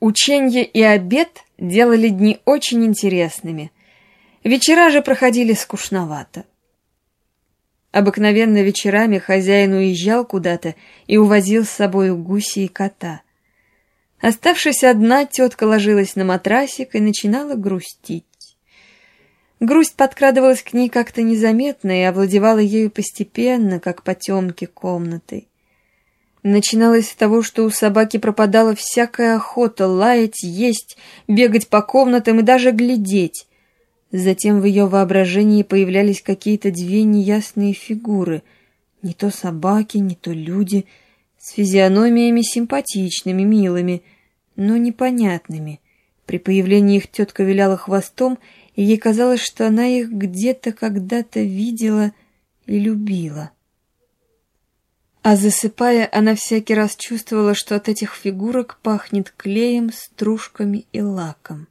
Ученье и обед делали дни очень интересными. Вечера же проходили скучновато. Обыкновенно вечерами хозяин уезжал куда-то и увозил с собою гуси и кота. Оставшись одна, тетка ложилась на матрасик и начинала грустить. Грусть подкрадывалась к ней как-то незаметно и овладевала ею постепенно, как потемки комнатой. Начиналось с того, что у собаки пропадала всякая охота лаять, есть, бегать по комнатам и даже глядеть. Затем в ее воображении появлялись какие-то две неясные фигуры, не то собаки, не то люди, с физиономиями симпатичными, милыми, но непонятными. При появлении их тетка виляла хвостом, и ей казалось, что она их где-то когда-то видела и любила. А засыпая, она всякий раз чувствовала, что от этих фигурок пахнет клеем, стружками и лаком.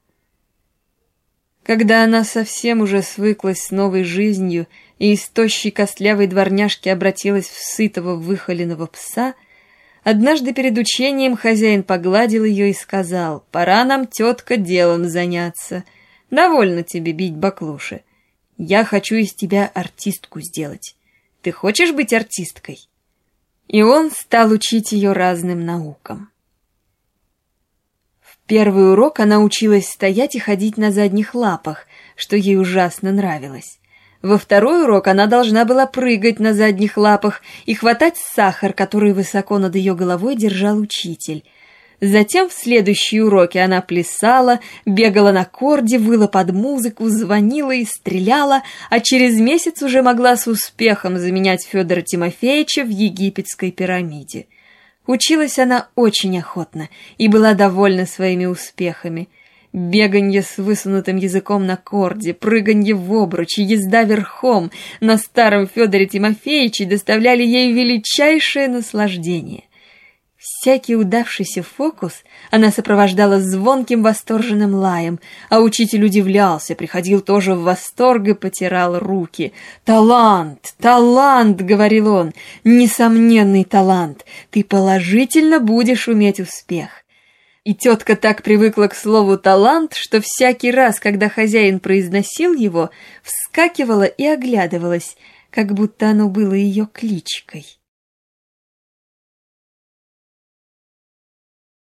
Когда она совсем уже свыклась с новой жизнью и из тощей костлявой дворняжки обратилась в сытого выхоленного пса, однажды перед учением хозяин погладил ее и сказал: «Пора нам, тетка, делом заняться. Довольно тебе бить баклуши. Я хочу из тебя артистку сделать. Ты хочешь быть артисткой?» И он стал учить ее разным наукам. В первый урок она училась стоять и ходить на задних лапах, что ей ужасно нравилось. Во второй урок она должна была прыгать на задних лапах и хватать сахар, который высоко над ее головой держал учитель. Затем в следующие уроки она плясала, бегала на корде, выла под музыку, звонила и стреляла, а через месяц уже могла с успехом заменять Федора Тимофеевича в египетской пирамиде. Училась она очень охотно и была довольна своими успехами. Беганье с высунутым языком на корде, прыганье в обруч и езда верхом на старом Федоре Тимофеевиче доставляли ей величайшее наслаждение. Всякий удавшийся фокус она сопровождала звонким восторженным лаем, а учитель удивлялся, приходил тоже в восторг и потирал руки. «Талант! Талант!» — говорил он. «Несомненный талант! Ты положительно будешь уметь успех!» И тетка так привыкла к слову «талант», что всякий раз, когда хозяин произносил его, вскакивала и оглядывалась, как будто оно было ее кличкой.